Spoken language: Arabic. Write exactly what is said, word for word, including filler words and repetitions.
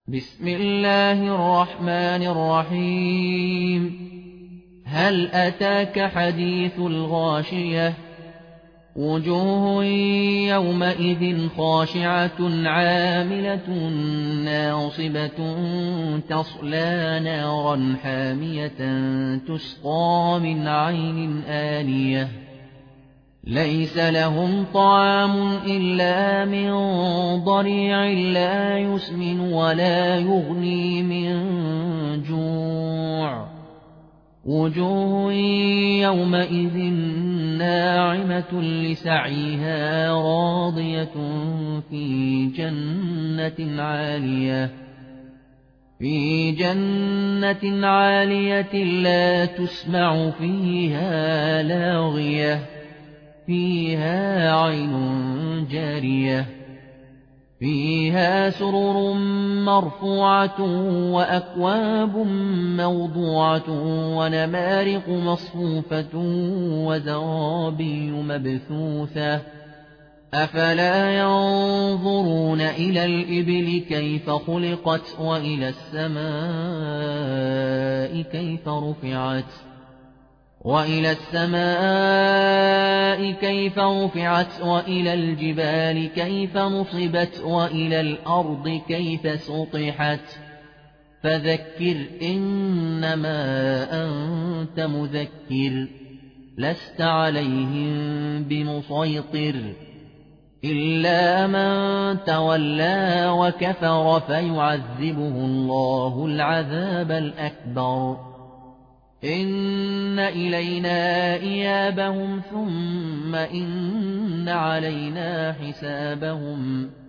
بسم الله الرحمن الرحيم هل أتاك حديث الغاشية وجوه يومئذ خاشعة عاملة ناصبة تصلى نارا حامية تسقى من عين آنية ليس لهم طعام إلا من ضريع لا يسمن ولا يغني من جوع وجوه يومئذ ناعمة لسعيها راضية في جنة عالية في جنة عالية لا تسمع فيها لاغية فيها عين جارية فيها سرر مرفوعة وأكواب موضوعة ونمارق مصفوفة وزرابي مبثوثة أفلا ينظرون إلى الإبل كيف خلقت وإلى السماء كيف رفعت وإلى السماء كيف رفعت وإلى الجبال كيف نصبت وإلى الأرض كيف سطحت فذكر إنما أنت مذكر لست عليهم بمسيطر إلا من تولى وكفر فيعذبه الله العذاب الأكبر إن إلينا إيابهم ثم إن علينا حسابهم